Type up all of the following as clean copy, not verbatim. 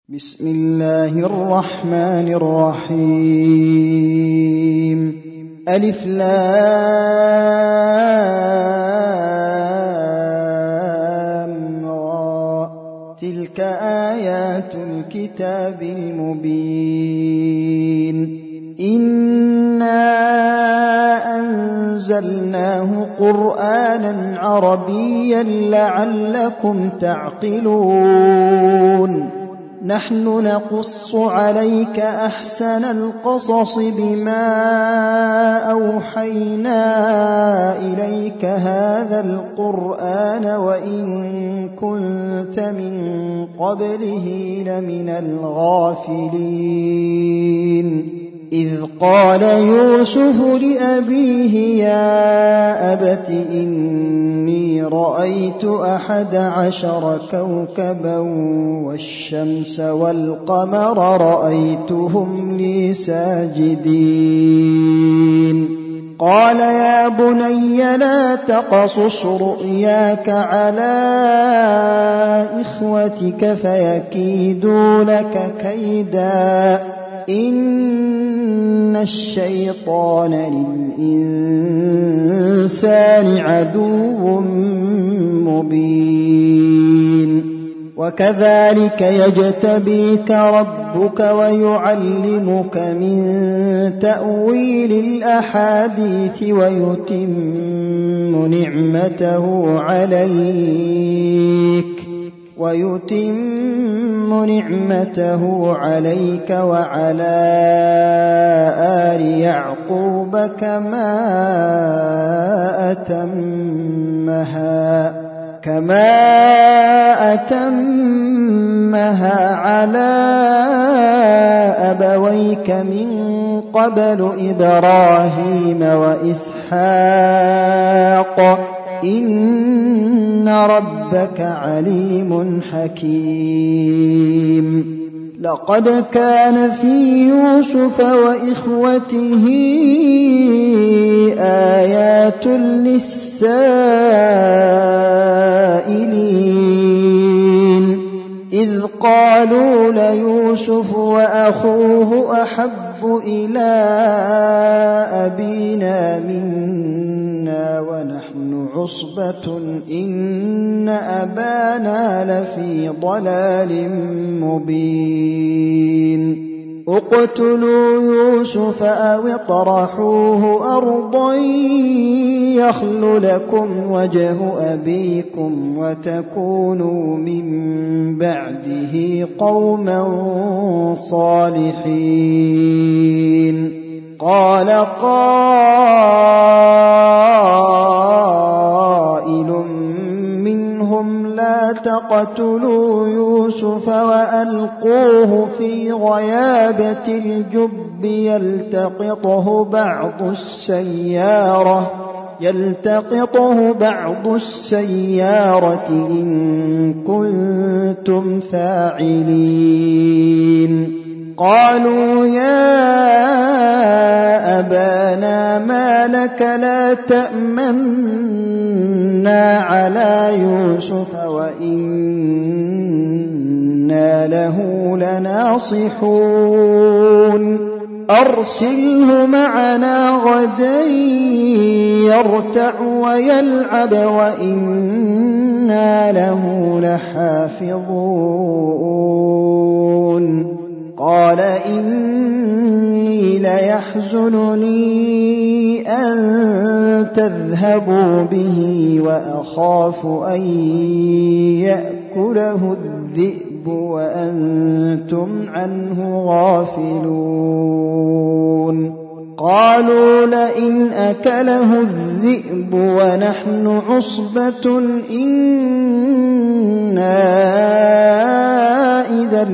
بسم الله الرحمن الرحيم ألف لام را تلك آيات الكتاب المبين إنا أنزلناه قرآنا عربيا لعلكم تعقلون نحن نقص عليك أحسن القصص بما أوحينا إليك هذا القرآن وإن كنت من قبله لمن الغافلين إذ قال يوسف لأبيه يا أبت إني رأيت 11 كوكبا والشمس والقمر رأيتهم لي ساجدين قال يا بني لا تقصص رؤياك على إخوتك فيكيدوا لك كيدا إن الشيطان للإنسان عدو مبين وكذلك يجتبيك ربك ويعلمك من تأويل الأحاديث ويتم نعمته عليك وعلى آل يعقوب كما أتمها على أبويك من قبل إبراهيم وإسحاق إن ربك عليم حكيم لقد كان في يوسف وإخوته آيات للسائلين إذ قالوا ليوسف وأخوه أحب إلى أبينا منا ونحن عصبة إن أبانا لفي ضلال مبين اقتلوا يوسف أو اطرحوه أرضا يخل لكم وجه أبيكم وتكونوا من بعده قوما صالحين قال قائل منهم لا تقتلوا يوسف وألقوه في غيابة الجب يلتقطه بعض السيارة إن كنتم فاعلين قالوا يا أبانا ما لك لا تأمنا على يوسف وإنا له لناصحون أرسله معنا غدا يرتع ويلعب وإنا له لحافظون قال إني ليحزنني أن تذهبوا به وأخاف أن يأكله الذئب وأنتم عنه غافلون قالوا لئن أكله الذئب ونحن عصبة إنا إذا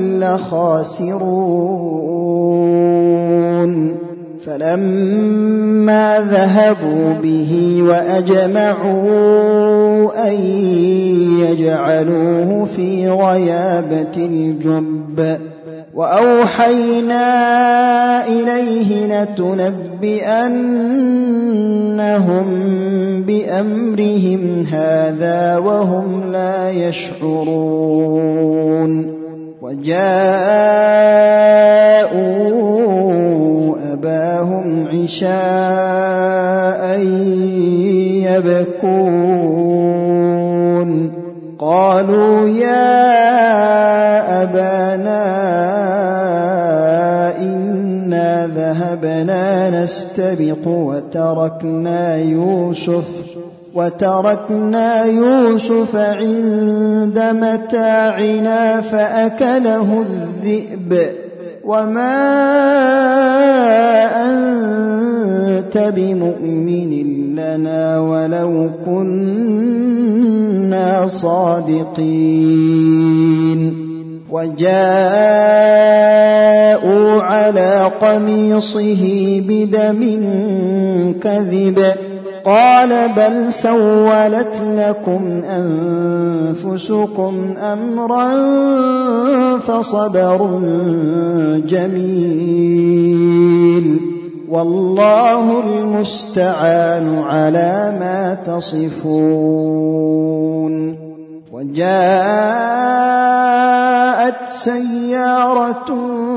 لخاسرون فلما ذهبوا به وأجمعوا أن يجعلوه في غيابة الجب وأوحينا إليه لتنبئنهم بأمرهم هذا وهم لا يشعرون وجاءوا أباهم عشاء يبكون قالوا يا أبانا إنا ذهبنا نستبق وتركنا يوسف عند متاعنا فأكله الذئب وما أنت بمؤمن لنا ولو كنا صادقين وجاءوا على قميصه بدم كذب قال بل سولت لكم أنفسكم أمرا فصبر جميل والله المستعان على ما تصفون وجاءت سيارة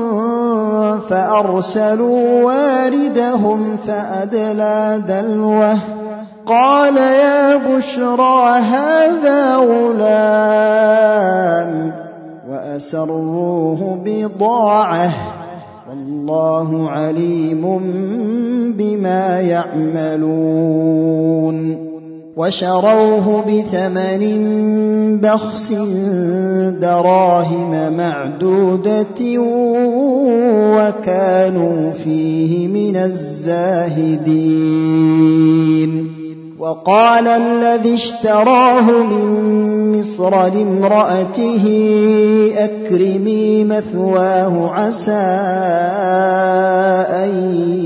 فأرسلوا واردهم فأدلى دلوه قال يا بشرى هذا غلام وأسروه بضاعة والله عليم بما يعملون وشروه بثمن بخس دراهم معدودة وكانوا فيه من الزاهدين وقال الذي اشتراه من مصر لامرأته أكرمي مثواه عسى أن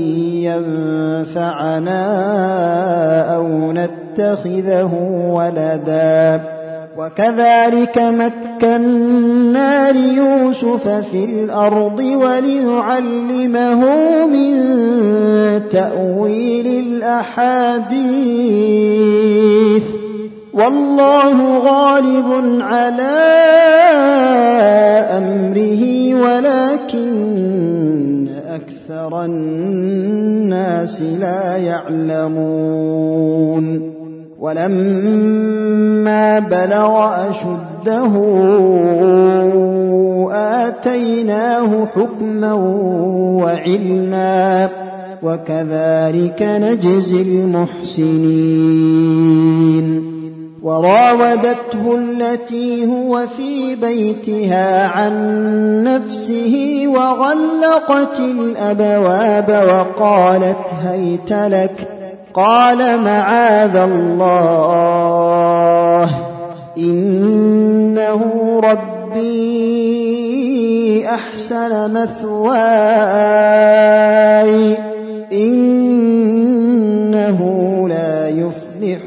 ينفعنا أو نتخذه ولدا وكذلك مكنا ليوسف في الأرض ولنعلمه من تأويل الأحاديث والله غالب على أمره ولكن أكثر الناس لا يعلمون ولما بلغ أشده آتيناه حكما وعلما وكذلك نجزي المحسنين وراودته التي هو في بيتها عن نفسه وغلقت الأبواب وقالت هيت لك قال معاذ الله إنه ربي أحسن مثواي إنه لا يفلح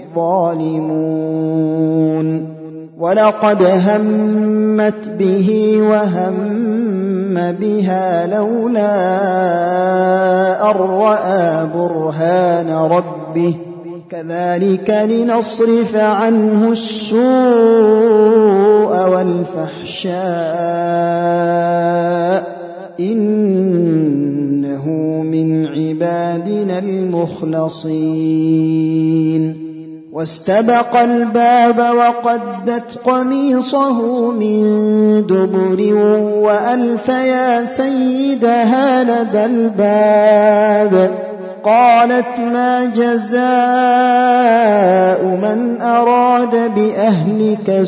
الظالمون ولقد همت به وهم بها لولا أن رأى برهان ربه كذلك لنصرف عنه السوء والفحشاء إنه من عبادنا المخلصين واستبق الباب وقدت قميصه من دبر وألف يا سيدها لدى الباب قالت ما جزاء من أراد بأهلك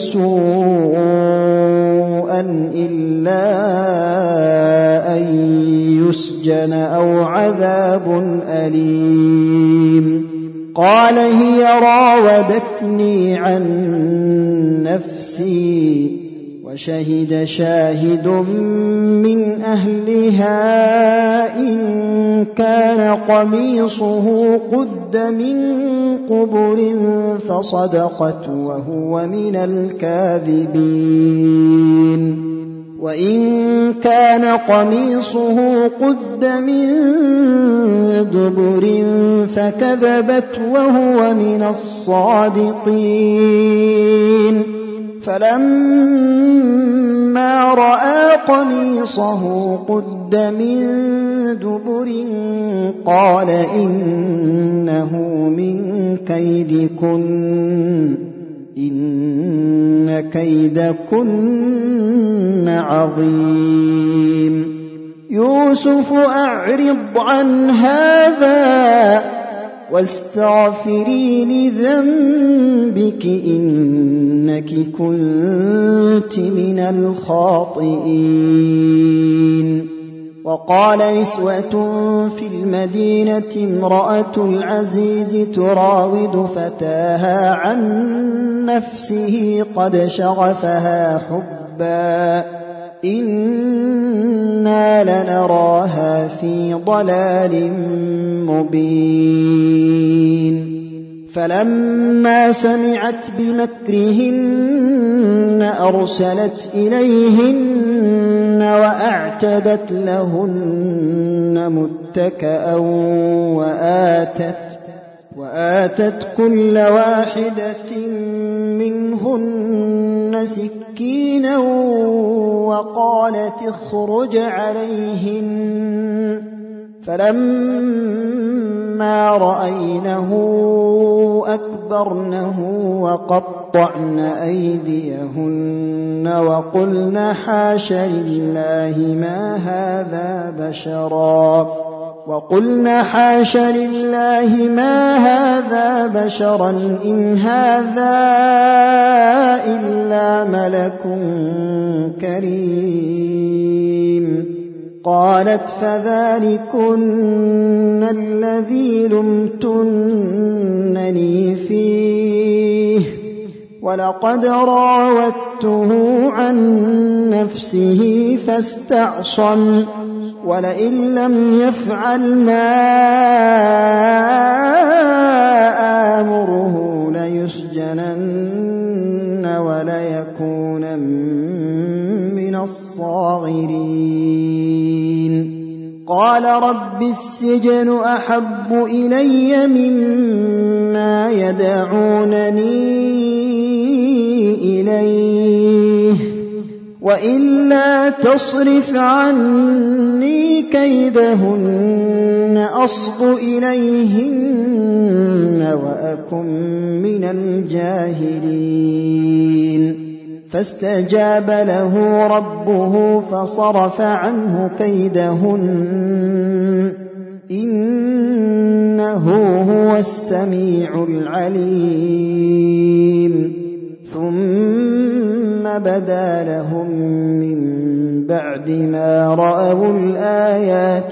سوءا إلا أن يسجن أو عذاب أليم قال هي راودتني عن نفسي وشهد شاهد من أهلها إن كان قميصه قد من قبل فصدقت وهو من الكاذبين وإن كان قميصه قد من دبر فكذبت وهو من الصادقين فلما رأى قميصه قد من دبر قال إنه من كيدكن إن كيدكن عظيم يوسف أعرض عن هذا واستغفري لذنبك إنك كنت من الخاطئين. وقال نسوة في المدينة امرأة العزيز تراود فتاها عن نفسه قد شغفها حبا إنا لنراها في ضلال مبين. فلما سمعت بمكرهن أرسلت إليهن وأعتدت لهن متكأ وآتت كل واحدة منهن سكينا وقالت اخرج عليهن فلما رأينه أكبرنه وقطعن أيديهن وقلن حاش لله ما هذا بشرا إن هذا إلا ملك كريم. قالت فذلكن الذي لمتنني فيه ولقد راودته عن نفسه فاستعصم ولئن لم يفعل ما آمره ليسجنن وليكون من الصاغرين. قال رب السجن أحب إلي مما يدعونني إليه وإلا تصرف عني كيدهن أصب إليهن وأكن من الجاهلين. فاستجاب له ربه فصرف عنه كيدهن إنه هو السميع العليم. ثم بدا لهم من بعد ما رأوا الآيات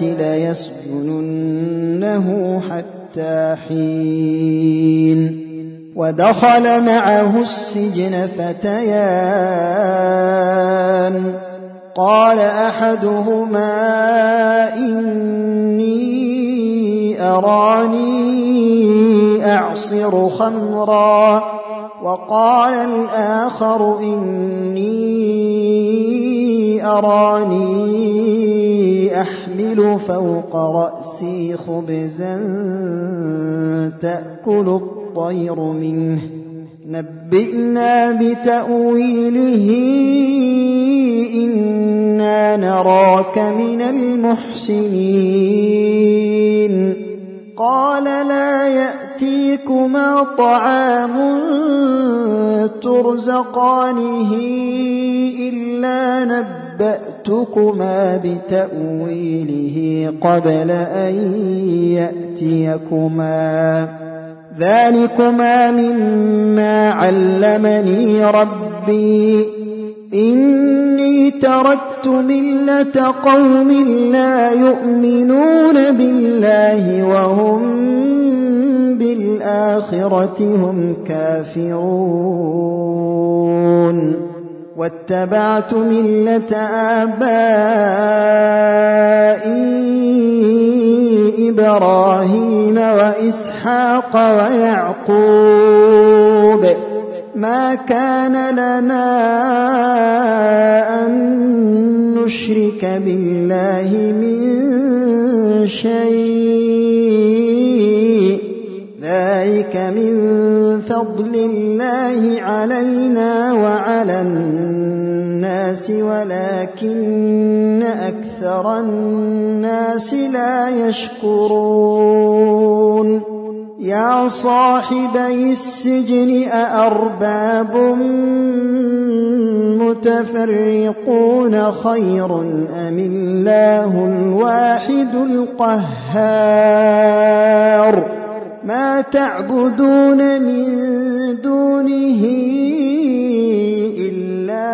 ليسجننه حتى حين. ودخل معه السجن فتيان قال أحدهما إني أراني أعصر خمرا وقال الآخر إني أراني أحمل فوق رأسي خبزا تأكل الطير منه نبئنا بتأويله إنا نراك من المحسنين. قال لا يأتيكما طعام ترزقانه إلا نبأتكما بتأويله قبل أن يأتيكما ذلكما مما علمني ربي إني تركت ملة قوم لا يؤمنون بالله وهم بالآخرة هم كافرون واتبعت ملة آبائي إبراهيم وإسحاق ويعقوب ما كان لنا أن نشرك بالله من شيء ذلك من فضل الله علينا وعلى الناس الناس ولكن أكثر الناس لا يشكرون يا صاحبي السجن أأرباب متفرقون خير أم الله الواحد القهار ما تعبدون من دونه إلا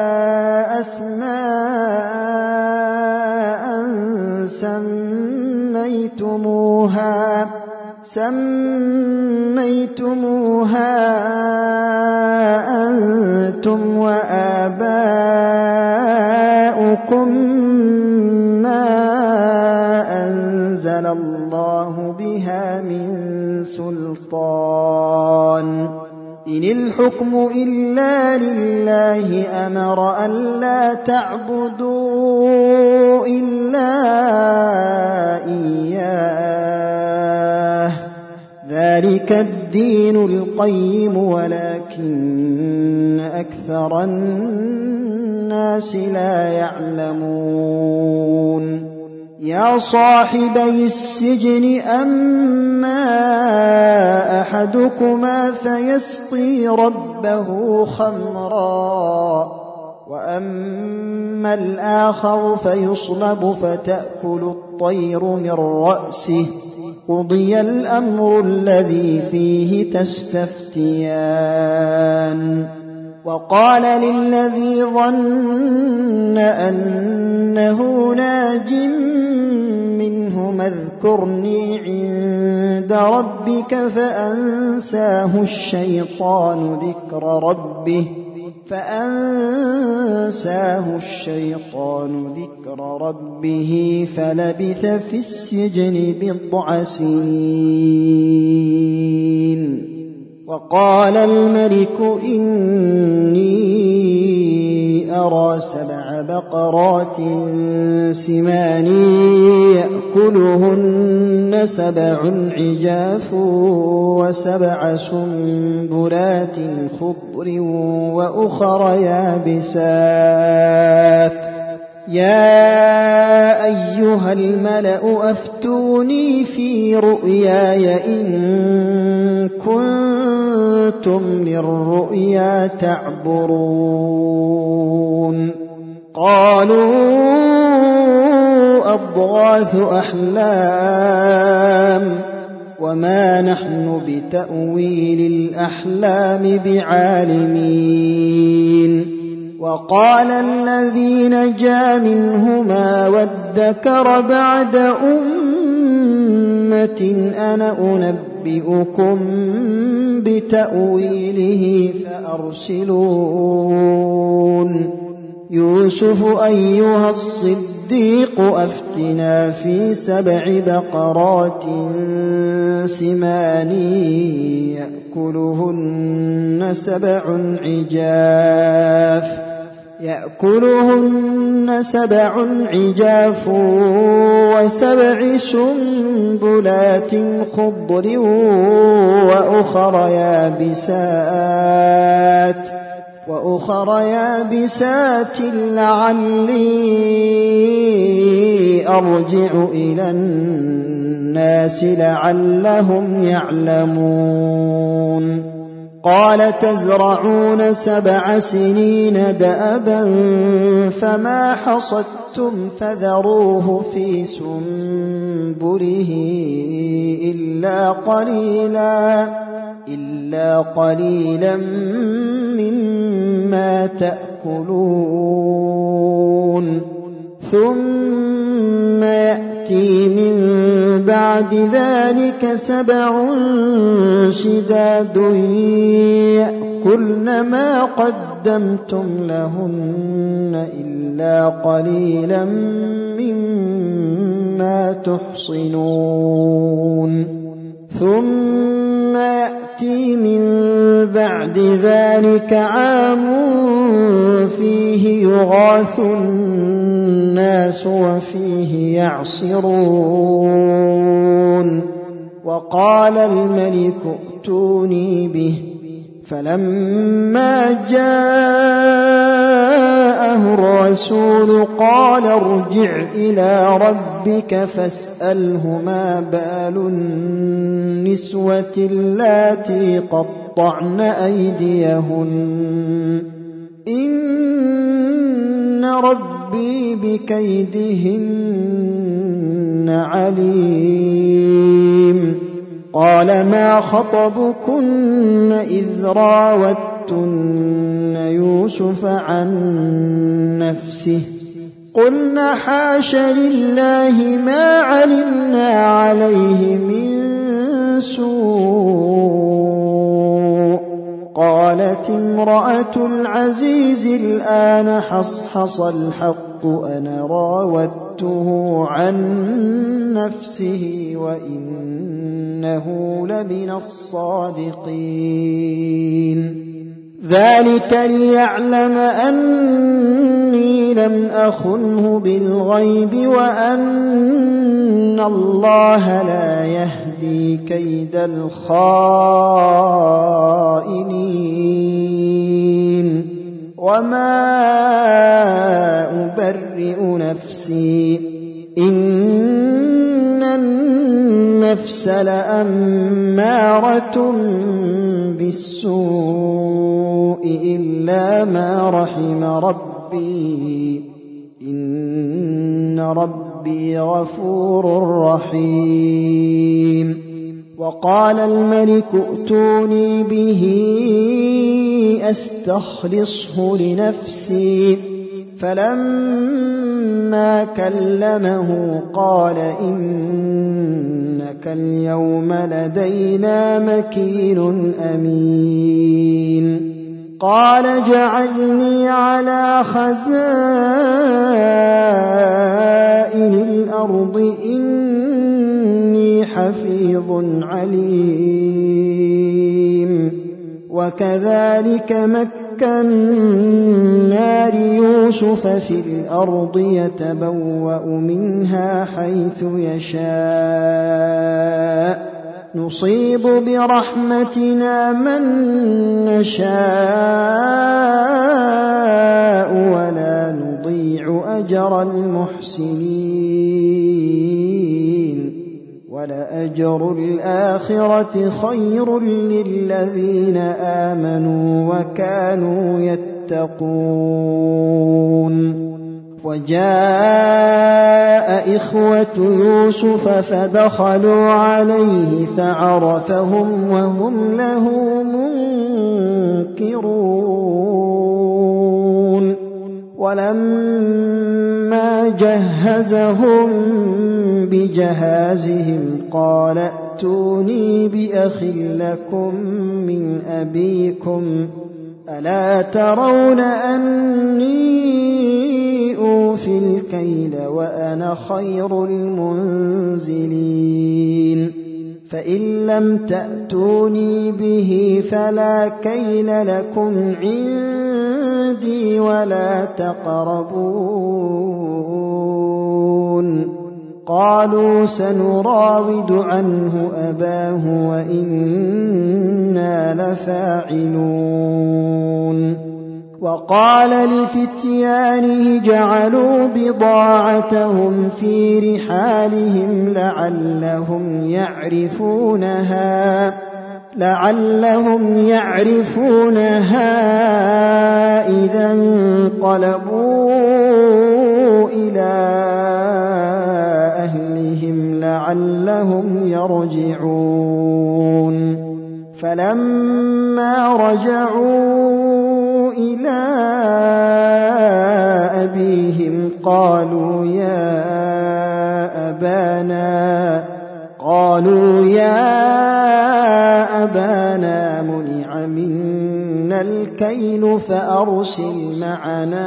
أسماء سميتموها أنتم وآباؤكم ما أنزل الله بها من سلطان إن الحكم إلا لله أمر ألا تعبدوا إلا إياه ذلك الدين القيم ولكن أكثر الناس لا يعلمون يا صاحبي السجن أما أحدكما فيسقي ربه خمرا وأما الآخر فيصلب فتأكل الطير من رأسه قضي الأمر الذي فيه تستفتيان وقال للذي ظن أنه ناج منهما اذكرني عند ربك فأنساه الشيطان ذكر ربه فلبث في السجن 9 سنين وقال الملك إني أرى 7 بقرات سمان يأكلهن 7 عجاف و7 سنبلات خضر وأخر يابسات يا أيها الملأ أفتوني في رؤياي إن كنتم للرؤيا تعبرون قالوا أضغاث أحلام وما نحن بتأويل الأحلام بعالمين وقال الذي نجا منهما وادكر بعد أمة أنا أنبئكم بتأويله فأرسلون يوسف أيها الصديق أفتنا في 7 بقرات سمان يأكلهن 7 عجاف و7 سنبلات خضر وأخر يابسات لعلي أرجع إلى الناس لعلهم يعلمون قال تزرعون 7 سنين دأبا فما حصدتم فذروه في سنبله إلا قليلا مما تأكلون ثم يأتي من بعد ذلك 7 شداد يأكلن ما قدمتم لهن إلا قليلا مما تحصنون ثم يأتي من بعد ذلك عام فيه يغاث الناس وفيه يعصرون وقال الملك ائتوني به فلما جاءه الرسول قال ارجع إلى ربك فاسأله ما بال النسوة اللاتي قطعن أيديهن إن ربي بكيدهن عليم. قال ما خطبكن إذ راوتن يوسف عن نفسه قلنا حاش لله ما علمنا عليه من سوء. قالت امرأة العزيز الآن حصحص الحق أنا راودته عن نفسه وإنه لمن الصادقين. ذلك ليعلم أني لم أخنه بالغيب وأن الله لا يهدي كيد الخائنين. وما أبرئ نفسي إن النفس لأمارة بالسوء إلا ما رحم ربي إن ربي غفور رحيم. وقال الملك ائتوني به أستخلصه لنفسي فلما كلمه قال إنك اليوم لدينا مكين أمين. قال اجعلني على خزائن الأرض إني حفيظ عليم. وكذلك مكنا ليوسف في الأرض يتبوأ منها حيث يشاء نصيب برحمتنا من نشاء ولا نضيع أجر المحسنين. ولأجر الآخرة خير للذين آمنوا وكانوا يتقون. وجاء إخوة يوسف فدخلوا عليه فعرفهم وهم له منكرون. ولما جهزهم بجهازهم قال ائتوني بأخ لكم من أبيكم ألا ترون أني أوفي الكيل وأنا خير المنزلين. فإن لم تأتوني به فلا كيل لكم عندي ولا تقربون. قالوا سنراود عنه أباه وإنا لفاعلون. وقال لفتيانه جعلوا بضاعتهم في رحالهم لعلهم يعرفونها إذا انقلبوا إلى أهلهم لعلهم يرجعون. فلما رجعوا إلى أبيهم قالوا يا أبانا منع منا الكيل فأرسل معنا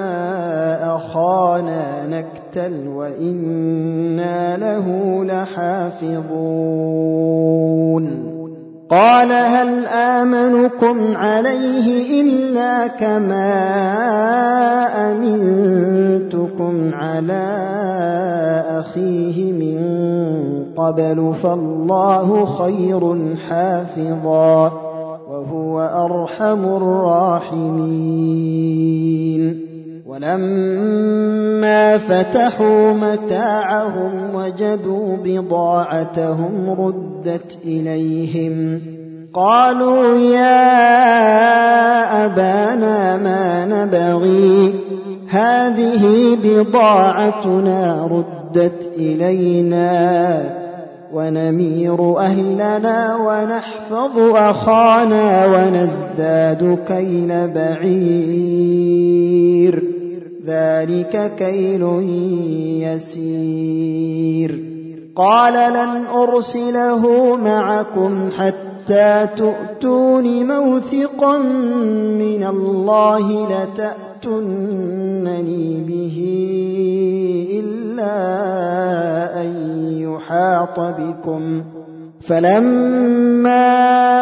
أخانا نكتل وإنا له لحافظون. قال هل آمنكم عليه إلا كما أمنتكم على أخيه من قبل فالله خير حافظا وهو أرحم الراحمين. ولما فتحوا متاعهم وجدوا بضاعتهم ردت إليهم قالوا يا أبانا ما نبغي هذه بضاعتنا ردت إلينا ونمير أهلنا ونحفظ أخانا ونزداد كيل بعير ذلك كيل يسير. قال لن أرسله معكم حتى تؤتون موثقا من الله لتأتونني به إلا أن يحاط بكم. فلما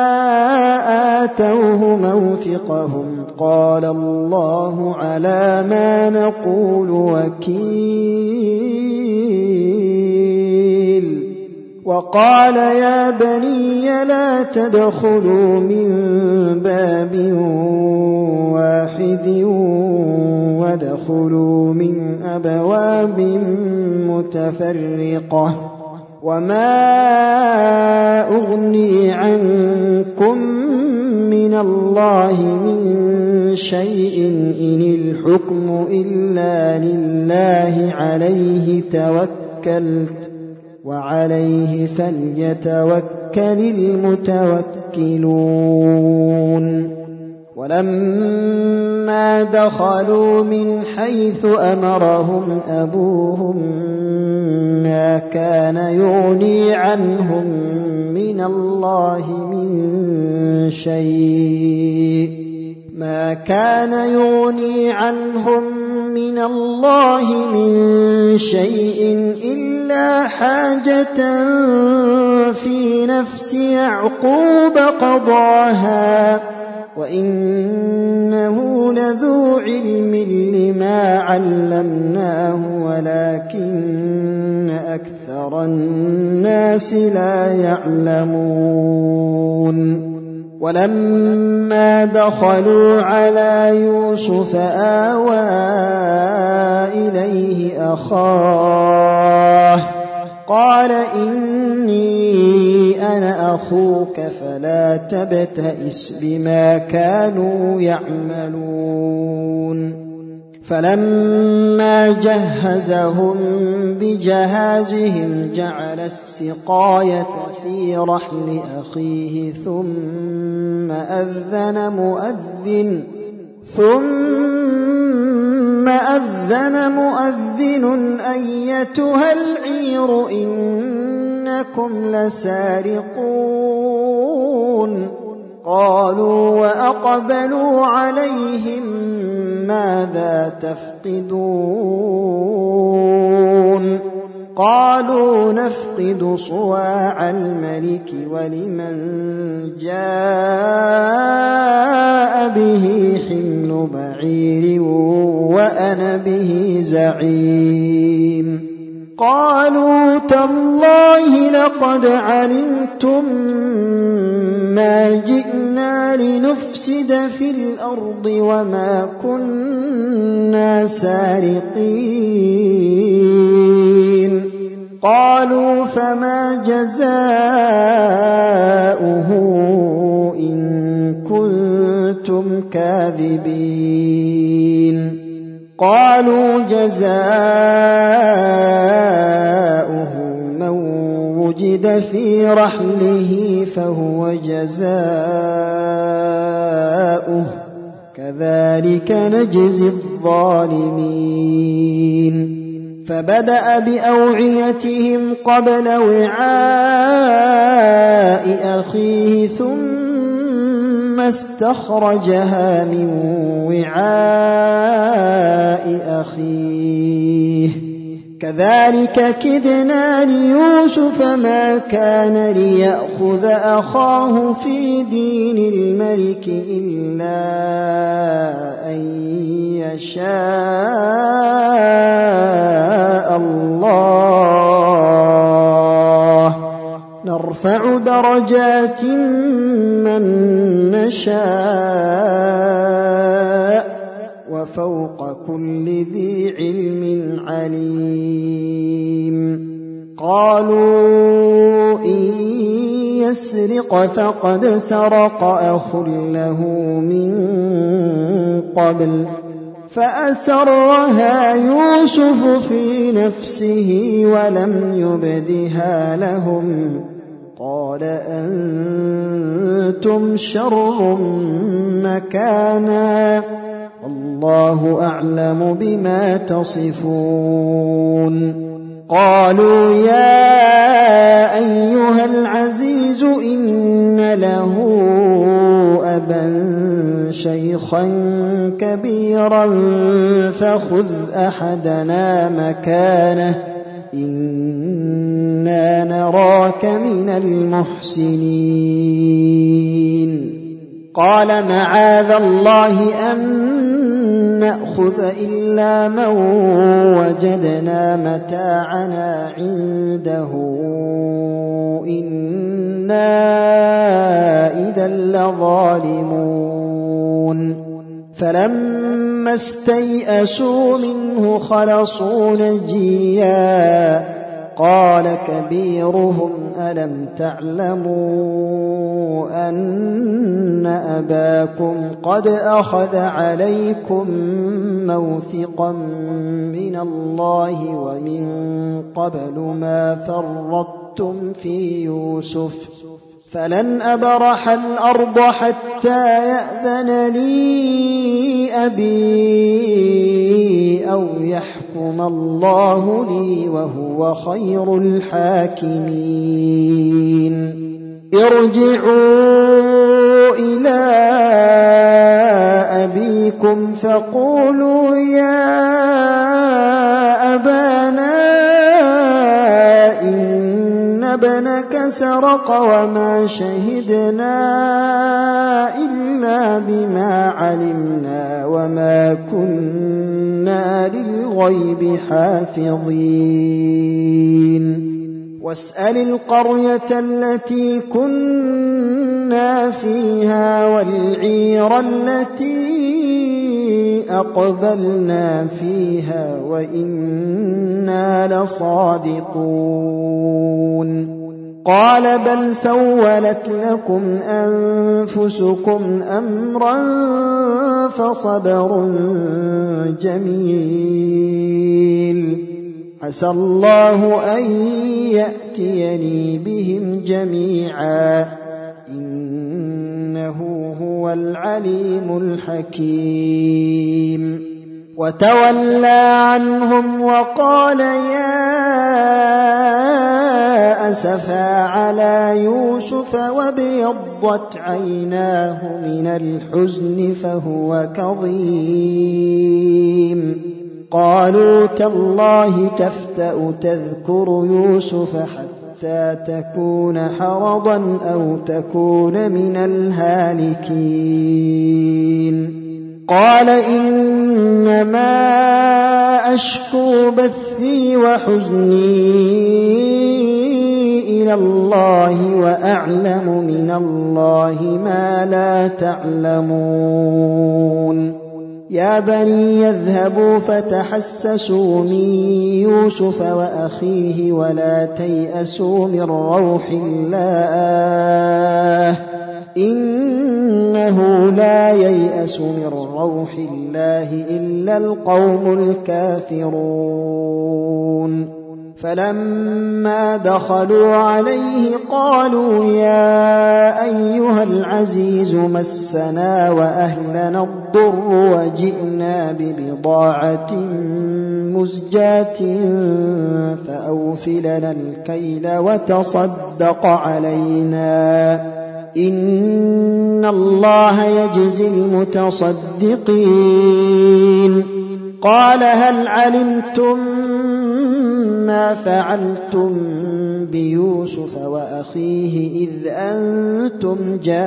آتوه موثقهم قال الله على ما نقول وكيل. وقال يا بني لا تدخلوا من باب واحد وادخلوا من أبواب متفرقة وما أغني عنكم من الله من شيء إن الحكم إلا لله عليه توكلت وعليه فليتوكل المتوكلون. ولما دخلوا من حيث أمرهم أبوهم ما كان يغني عنهم من الله من شيء إلا حاجة في نفس يعقوب قضاها وإنه لذو علم لما علمناه ولكن أكثر الناس لا يعلمون. ولما دخلوا على يوسف آوى إليه أخاه قال إني أنا أخوك فلا تبتئس بما كانوا يعملون. فلما جهزهم بجهازهم جعل السقاية في رحل أخيه ثم أذن مؤذن أيتها العير إنكم لسارقون. قالوا وأقبلوا عليهم ماذا تفقدون قالوا نفقد صواع الملك ولمن جاء به حمل بعير وأنا به زعيم. قالوا تالله لقد علمتم ما جئنا لنفسد في الأرض وما كنا سارقين. قالوا فما جزاؤه إن كنتم كاذبين. قالوا جزاؤه من وجد في رحله فهو جزاؤه كذلك نجزي الظالمين. فبدأ بأوعيتهم قبل وعاء أخيه ثم استخرجها من وعاء أخيه كذلك كدنا ليوسف ما كان ليأخذ أخاه في دين الملك إلا أن يشاء الله نرفع درجات من نشاء وفوق كل ذي علم عليم قالوا إن يسرق فقد سرق أخ له من قبل فأسرها يوسف في نفسه ولم يبدها لهم قال أنتم شر مكانا والله أعلم بما تصفون قالوا يا أيها العزيز إن له أبا شيخا كبيرا فخذ أحدنا مكانه إنا نراك من المحسنين قال معاذ الله أن نأخذ إلا من وجدنا متاعنا عنده إنا إذا لظالمون فلما استيئسوا منه خلصوا نجيا قال كبيرهم ألم تعلموا أن أباكم قد أخذ عليكم موثقا من الله ومن قبل ما فرطتم في يوسف فلن أبرح الأرض حتى يأذن لي أبي أو يحكم الله لي وهو خير الحاكمين ارجعوا إلى أبيكم فقولوا يا أبانا إن ابنك سرق وما شهدنا إلا بما علمنا وما كنا للغيب حافظين واسأل القرية التي كنا فيها والعير التي أقبلنا فيها وإنا لصادقون قال بل سولت لكم أنفسكم أمرا فصبر جميل عسى الله أن يأتيني بهم جميعا إنه هو العليم الحكيم وتولى عنهم وقال يا أسفا على يوسف وابيضت عيناه من الحزن فهو كظيم قالوا تالله تفتأ تذكر يوسف حتى تكون حرضا أو تكون من الهالكين قال إنما أشكو بثي وحزني إلى الله وأعلم من الله ما لا تعلمون يا بني يذهبوا فتحسسوا من يوسف وأخيه ولا تيأسوا من روح الله إنه لا ييأس من روح الله إلا القوم الكافرون فلما دخلوا عليه قالوا يا أيها العزيز مسنا وأهلنا الضر وجئنا ببضاعة مزجاة فأوف لنا الكيل وتصدق علينا إن الله يجزي المتصدقين قال هل علمتم ما فعلتم بيوسف وأخيه إذ أنتم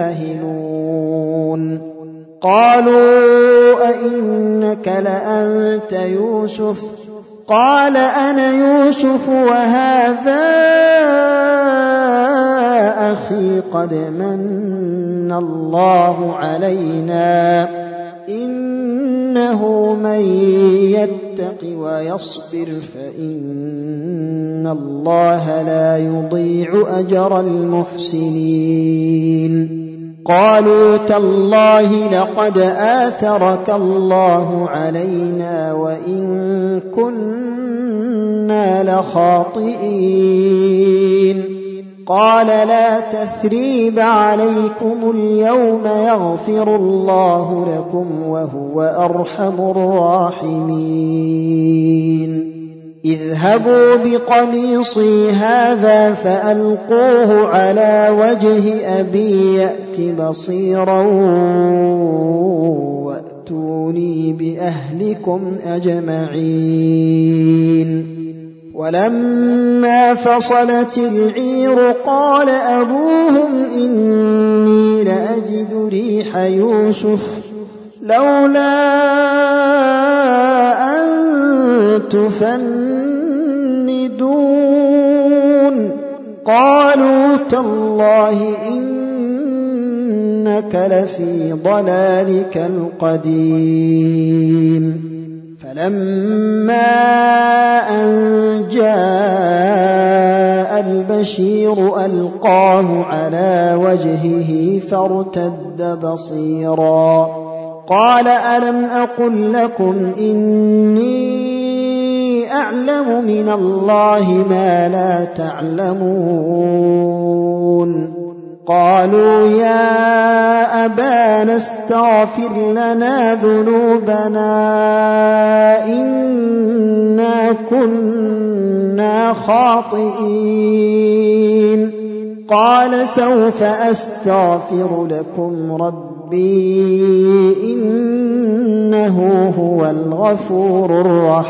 جاهلون قالوا أئنك لأنت يوسف قال أنا يوسف وهذا أخي قد من من الله علينا إنه من يتق ويصبر فإن الله لا يضيع أجر المحسنين قالوا تالله لقد آثرك الله علينا وإن كنا لخاطئين قال لا تثريب عليكم اليوم يغفر الله لكم وهو أرحم الراحمين اذهبوا بقميصي هذا فألقوه على وجه أبي يأت بصيرا وأتوني بأهلكم أجمعين ولما فصلت العير قال أبوهم إني لأجد ريح يوسف لولا أن تفندون قالوا تالله إنك لفي ضلالك القديم فلما أن جاء البشير ألقاه على وجهه فارتد بصيرا قال ألم أقل لكم إني أعلم من الله ما لا تعلمون قالوا يا أبانا استغفر لنا ذنوبنا إنا كنا خاطئين قال سوف أستغفر لكم ربي إنه هو الغفور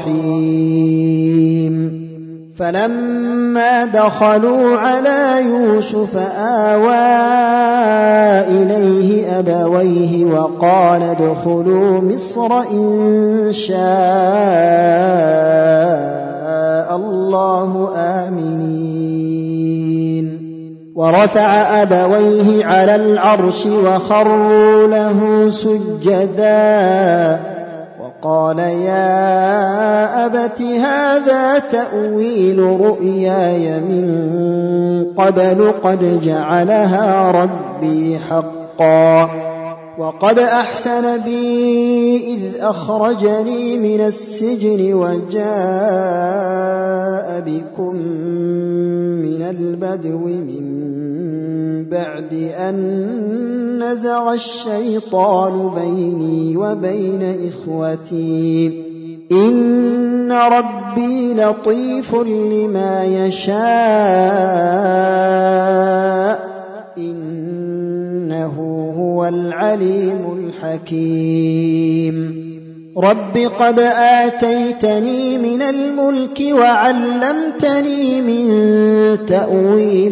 الرحيم فلما دخلوا على يوسف آوى إليه أبويه وقال ادخلوا مصر إن شاء الله آمنين ورفع أبويه على العرش وخروا له سجدا قال يا أبت هذا تأويل رؤياي من قبل قد جعلها ربي حقا وقد أحسن بي إذ أخرجني من السجن وجاء بكم من البدو من بعد أن نزغ الشيطان بيني وبين إخوتي إن ربي لطيف لما يشاء إنه هو العليم الحكيم رب قد آتيتني من الملك وعلمتني من تأويل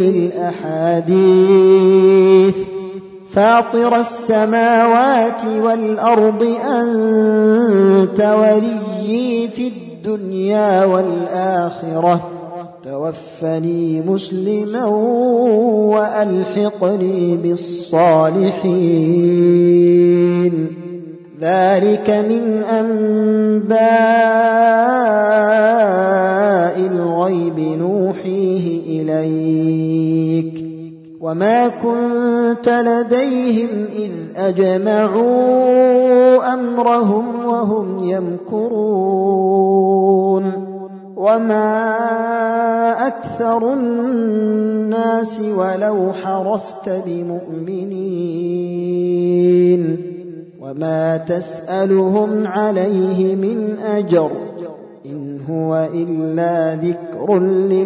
الأحاديث فاطر السماوات والأرض أنت وليي في الدنيا والآخرة توفني مسلما وألحقني بالصالحين ذلك من أنباء الغيب نوحيه إليك وما كنت لديهم إذ أجمعوا أمرهم وهم يمكرون وما أكثر الناس ولو حرصت بمؤمنين وما تسألهم عليه من أجر إن هو إلا ذكر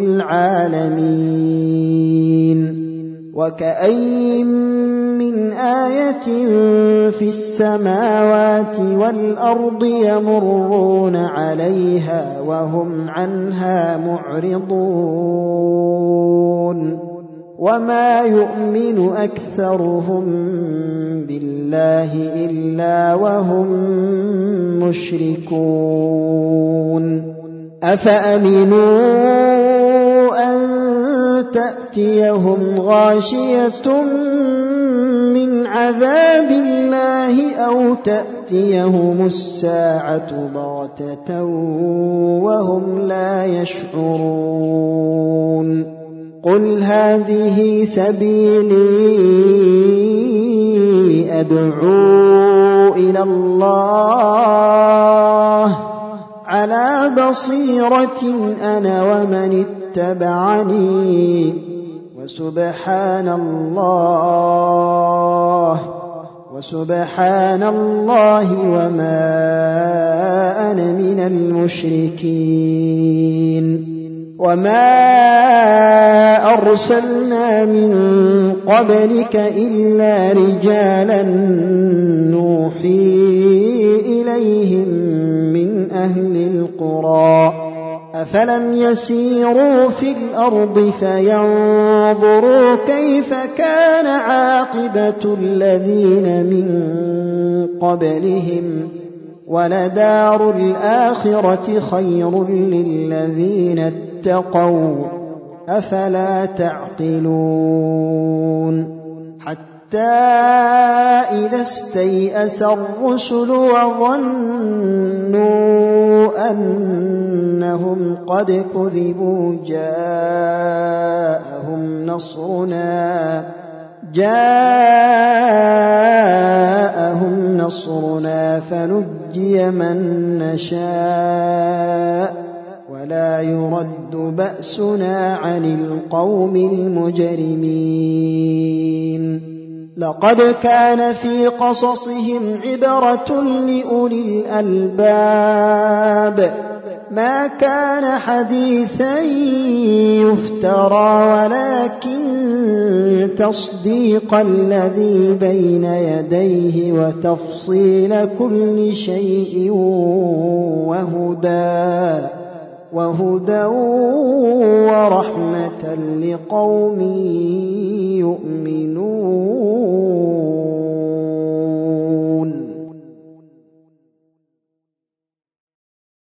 للعالمين وكأين من آية في السماوات والأرض يمرون عليها وهم عنها معرضون وما يؤمن أكثرهم بالله إلا وهم مشركون أفأمنوا أن تأتيهم غاشية من عذاب الله أو تأتيهم الساعة بغتة وهم لا يشعرون قل هذه سبيلي أدعو إلى الله على بصيرة أنا ومن اتبعني وسبحان الله وما أنا من المشركين وما أرسلنا من قبلك إلا رجالا نوحي إليهم من أهل القرى أفلم يسيروا في الأرض فينظروا كيف كان عاقبة الذين من قبلهم ولدار الآخرة خير للذين اتقوا أفلا تعقلون حتى إذا استيأس الرسل وظنوا أنهم قد كذبوا جاءهم نصرنا فنجي من نشاء ولا يرد بأسنا عن القوم المجرمين لقد كان في قصصهم عبرة لأولي الألباب ما كان حديثا يفترى ولكن تصديق الذي بين يديه وتفصيل كل شيء وهدى ورحمة لقوم يؤمنون